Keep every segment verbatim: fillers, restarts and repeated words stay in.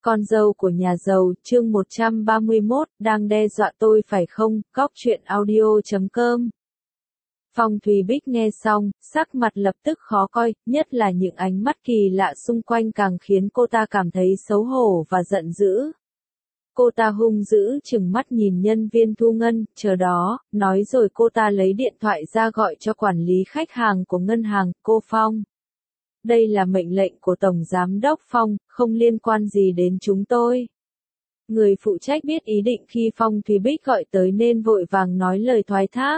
Con dâu của nhà giàu, chương một trăm ba mươi mốt, đang đe dọa tôi phải không? Góc truyện audio chấm com. Phong Thùy Bích nghe xong, sắc mặt lập tức khó coi, nhất là những ánh mắt kỳ lạ xung quanh càng khiến cô ta cảm thấy xấu hổ và giận dữ. Cô ta hung dữ chừng mắt nhìn nhân viên thu ngân, chờ đó, nói rồi cô ta lấy điện thoại ra gọi cho quản lý khách hàng của ngân hàng, cô Phong. Đây là mệnh lệnh của Tổng Giám đốc Phong, không liên quan gì đến chúng tôi. Người phụ trách biết ý định khi Phong Thùy Bích gọi tới nên vội vàng nói lời thoái thác.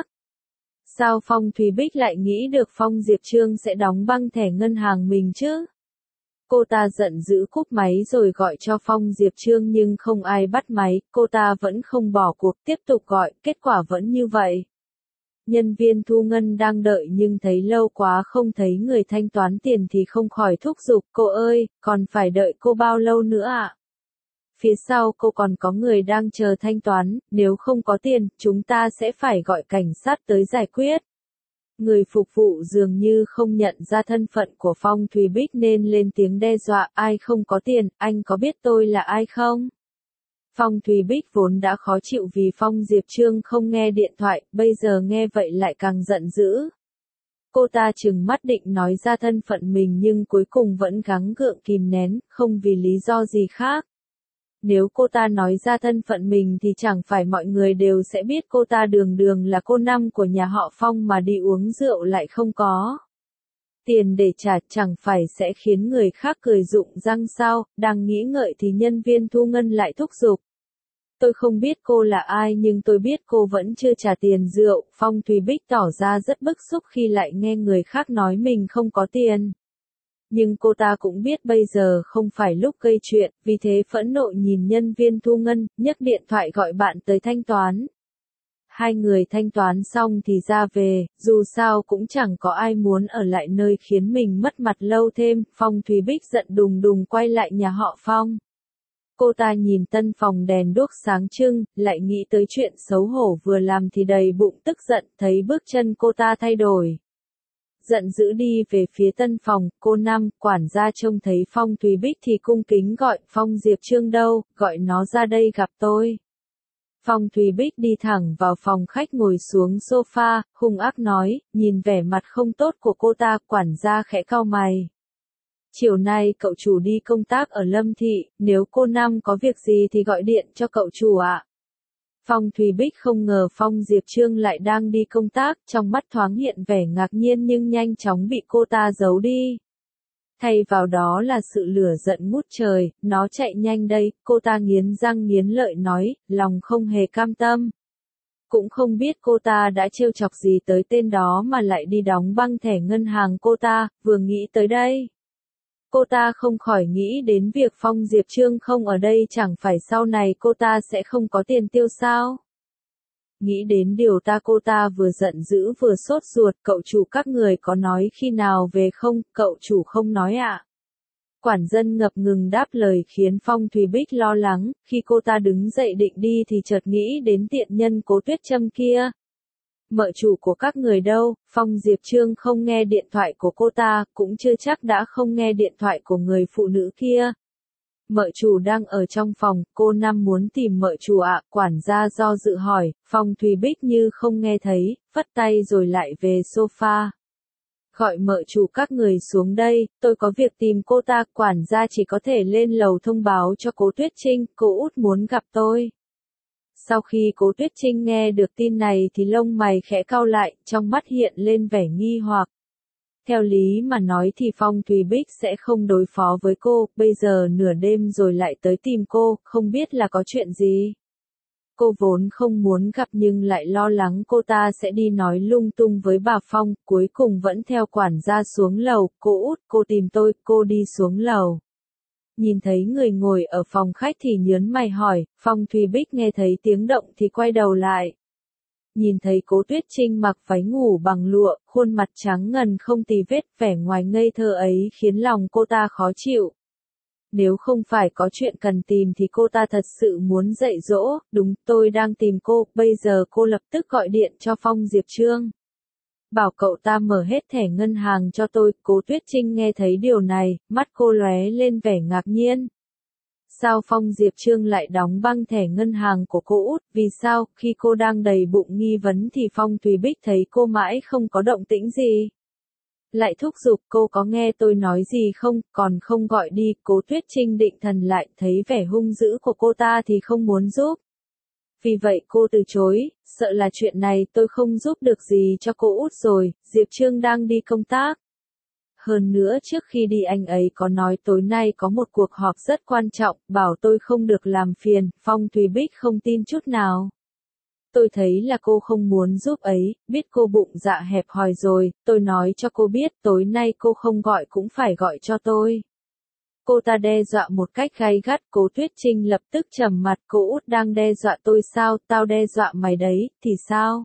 Sao Phong Thùy Bích lại nghĩ được Phong Diệp Trương sẽ đóng băng thẻ ngân hàng mình chứ? Cô ta giận dữ cúp máy rồi gọi cho Phong Diệp Trương nhưng không ai bắt máy, cô ta vẫn không bỏ cuộc tiếp tục gọi, kết quả vẫn như vậy. Nhân viên thu ngân đang đợi nhưng thấy lâu quá không thấy người thanh toán tiền thì không khỏi thúc giục, cô ơi, còn phải đợi cô bao lâu nữa ạ? Phía sau cô còn có người đang chờ thanh toán, nếu không có tiền, chúng ta sẽ phải gọi cảnh sát tới giải quyết. Người phục vụ dường như không nhận ra thân phận của Phong Thùy Bích nên lên tiếng đe dọa, ai không có tiền, anh có biết tôi là ai không? Phong Thùy Bích vốn đã khó chịu vì Phong Diệp Trương không nghe điện thoại, bây giờ nghe vậy lại càng giận dữ. Cô ta trừng mắt định nói ra thân phận mình nhưng cuối cùng vẫn gắng gượng kìm nén, không vì lý do gì khác. Nếu cô ta nói ra thân phận mình thì chẳng phải mọi người đều sẽ biết cô ta đường đường là cô năm của nhà họ Phong mà đi uống rượu lại không có tiền để trả, chẳng phải sẽ khiến người khác cười rụng răng sao? Đang nghĩ ngợi thì nhân viên thu ngân lại thúc giục. Tôi không biết cô là ai nhưng tôi biết cô vẫn chưa trả tiền rượu. Phong Thùy Bích tỏ ra rất bức xúc khi lại nghe người khác nói mình không có tiền. Nhưng cô ta cũng biết bây giờ không phải lúc gây chuyện, vì thế phẫn nộ nhìn nhân viên thu ngân, nhấc điện thoại gọi bạn tới thanh toán. Hai người thanh toán xong thì ra về, dù sao cũng chẳng có ai muốn ở lại nơi khiến mình mất mặt lâu thêm. Phong Thùy Bích giận đùng đùng quay lại nhà họ Phong. Cô ta nhìn tân phòng đèn đuốc sáng trưng, lại nghĩ tới chuyện xấu hổ vừa làm thì đầy bụng tức giận, thấy bước chân cô ta thay đổi. Giận dữ đi về phía tân phòng, cô Năm, quản gia trông thấy Phong Thùy Bích thì cung kính gọi, Phong Diệp Trương đâu, gọi nó ra đây gặp tôi. Phong Thùy Bích đi thẳng vào phòng khách ngồi xuống sofa, hung ác nói, nhìn vẻ mặt không tốt của cô ta, quản gia khẽ cau mày. Chiều nay cậu chủ đi công tác ở Lâm Thị, nếu cô Năm có việc gì thì gọi điện cho cậu chủ ạ. Phong Thùy Bích không ngờ Phong Diệp Trương lại đang đi công tác, trong mắt thoáng hiện vẻ ngạc nhiên nhưng nhanh chóng bị cô ta giấu đi. Thay vào đó là sự lửa giận ngút trời, nó chạy nhanh đây, cô ta nghiến răng nghiến lợi nói, lòng không hề cam tâm. Cũng không biết cô ta đã trêu chọc gì tới tên đó mà lại đi đóng băng thẻ ngân hàng cô ta, vừa nghĩ tới đây. Cô ta không khỏi nghĩ đến việc Phong Diệp Trương không ở đây, chẳng phải sau này cô ta sẽ không có tiền tiêu sao? Nghĩ đến điều ta cô ta vừa giận dữ vừa sốt ruột, cậu chủ các người có nói khi nào về không, cậu chủ không nói ạ. À? Quản dân ngập ngừng đáp lời khiến Phong Thùy Bích lo lắng, khi cô ta đứng dậy định đi thì chợt nghĩ đến tiện nhân Cố Tuyết Trâm kia. Mợ chủ của các người đâu? Phong Diệp Trương không nghe điện thoại của cô ta, cũng chưa chắc đã không nghe điện thoại của người phụ nữ kia. Mợ chủ đang ở trong phòng, cô Năm muốn tìm mợ chủ ạ, quản gia do dự hỏi, Phong Thùy Bích như không nghe thấy, phất tay rồi lại về sofa. Gọi mợ chủ các người xuống đây, tôi có việc tìm cô ta, quản gia chỉ có thể lên lầu thông báo cho Cố Tuyết Trinh, cô út muốn gặp tôi. Sau khi Cố Tuyết Trinh nghe được tin này thì lông mày khẽ cau lại, trong mắt hiện lên vẻ nghi hoặc. Theo lý mà nói thì Phong Thùy Bích sẽ không đối phó với cô, bây giờ nửa đêm rồi lại tới tìm cô, không biết là có chuyện gì. Cô vốn không muốn gặp nhưng lại lo lắng cô ta sẽ đi nói lung tung với bà Phong, cuối cùng vẫn theo quản gia xuống lầu, cô út, cô tìm tôi, cô đi xuống lầu. Nhìn thấy người ngồi ở phòng khách thì nhớn mày hỏi, Phong Thùy Bích nghe thấy tiếng động thì quay đầu lại. Nhìn thấy Cố Tuyết Trinh mặc váy ngủ bằng lụa, khuôn mặt trắng ngần không tì vết, vẻ ngoài ngây thơ ấy khiến lòng cô ta khó chịu. Nếu không phải có chuyện cần tìm thì cô ta thật sự muốn dạy dỗ, đúng, tôi đang tìm cô, bây giờ cô lập tức gọi điện cho Phong Diệp Trương. Bảo cậu ta mở hết thẻ ngân hàng cho tôi. Cố Tuyết Trinh nghe thấy điều này, mắt cô lóe lên vẻ ngạc nhiên. sao Phong Diệp Trương lại đóng băng thẻ ngân hàng của cô út, vì sao, khi cô đang đầy bụng nghi vấn thì Phong Thùy Bích thấy cô mãi không có động tĩnh gì. Lại thúc giục cô có nghe tôi nói gì không, còn không gọi đi, Cố Tuyết Trinh định thần lại, thấy vẻ hung dữ của cô ta thì không muốn giúp. Vì vậy cô từ chối, sợ là chuyện này tôi không giúp được gì cho cô út rồi, Diệp Trương đang đi công tác. Hơn nữa trước khi đi anh ấy có nói tối nay có một cuộc họp rất quan trọng, bảo tôi không được làm phiền, Phong Thùy Bích không tin chút nào. Tôi thấy là cô không muốn giúp ấy, biết cô bụng dạ hẹp hòi rồi, tôi nói cho cô biết tối nay cô không gọi cũng phải gọi cho tôi. Cô ta đe dọa một cách gay gắt, Cố Tuyết Trinh lập tức trầm mặt, cô út đang đe dọa tôi sao, tao đe dọa mày đấy, thì sao?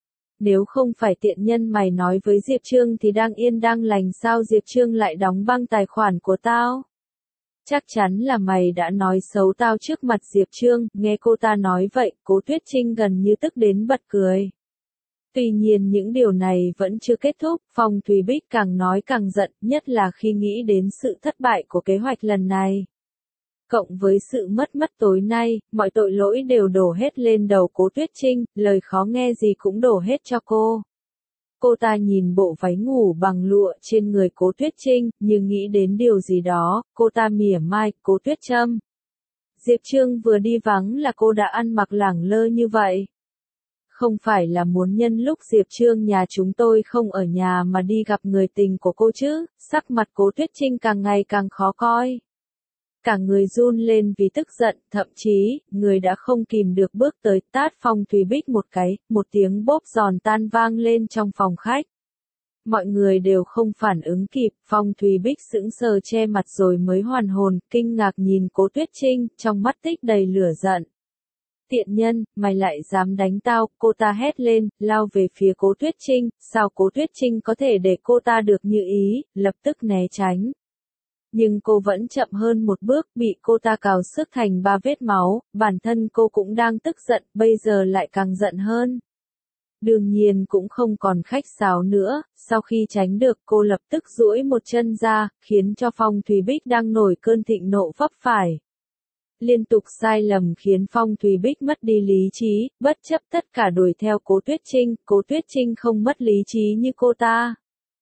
Nếu không phải tiện nhân mày nói với Diệp Trương thì đang yên đang lành sao Diệp Trương lại đóng băng tài khoản của tao? Chắc chắn là mày đã nói xấu tao trước mặt Diệp Trương, nghe cô ta nói vậy, Cố Tuyết Trinh gần như tức đến bật cười. Tuy nhiên những điều này vẫn chưa kết thúc, Phong Thùy Bích càng nói càng giận, nhất là khi nghĩ đến sự thất bại của kế hoạch lần này. Cộng với sự mất mất tối nay, mọi tội lỗi đều đổ hết lên đầu Cố Tuyết Trinh, lời khó nghe gì cũng đổ hết cho cô. Cô ta nhìn bộ váy ngủ bằng lụa trên người Cố Tuyết Trinh, nhưng nghĩ đến điều gì đó, cô ta mỉa mai, Cố Tuyết Trâm. Diệp Trương vừa đi vắng là cô đã ăn mặc lẳng lơ như vậy. Không phải là muốn nhân lúc Diệp Trương nhà chúng tôi không ở nhà mà đi gặp người tình của cô chứ, sắc mặt Cố Tuyết Trinh càng ngày càng khó coi. Cả người run lên vì tức giận, thậm chí, người đã không kìm được bước tới tát Phong Thùy Bích một cái, một tiếng bốp giòn tan vang lên trong phòng khách. Mọi người đều không phản ứng kịp, Phong Thùy Bích sững sờ che mặt rồi mới hoàn hồn, kinh ngạc nhìn Cố Tuyết Trinh, trong mắt tích đầy lửa giận. Tiện nhân, mày lại dám đánh tao, cô ta hét lên, lao về phía Cố Tuyết Trinh, sao Cố Tuyết Trinh có thể để cô ta được như ý, lập tức né tránh. Nhưng cô vẫn chậm hơn một bước, bị cô ta cào xước thành ba vết máu, bản thân cô cũng đang tức giận, bây giờ lại càng giận hơn. Đương nhiên cũng không còn khách sáo nữa, sau khi tránh được cô lập tức duỗi một chân ra, khiến cho Phong Thùy Bích đang nổi cơn thịnh nộ vấp phải. Liên tục sai lầm khiến Phong Thùy Bích mất đi lý trí, bất chấp tất cả đuổi theo Cố Tuyết Trinh, Cố Tuyết Trinh không mất lý trí như cô ta.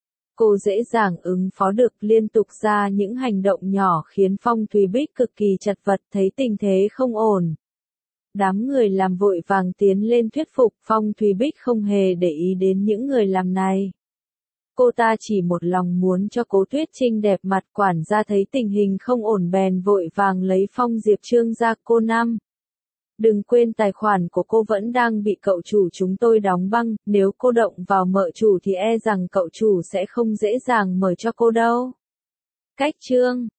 Cô dễ dàng ứng phó được, liên tục ra những hành động nhỏ khiến Phong Thùy Bích cực kỳ chật vật, thấy tình thế không ổn. Đám người làm vội vàng tiến lên thuyết phục, Phong Thùy Bích không hề để ý đến những người làm này. Cô ta chỉ một lòng muốn cho Cố Tuyết Trinh đẹp mặt, quản gia thấy tình hình không ổn bèn vội vàng lấy Phong Diệp Trương ra, cô Năm. Đừng quên tài khoản của cô vẫn đang bị cậu chủ chúng tôi đóng băng, nếu cô động vào mợ chủ thì e rằng cậu chủ sẽ không dễ dàng mở cho cô đâu. Cách Trương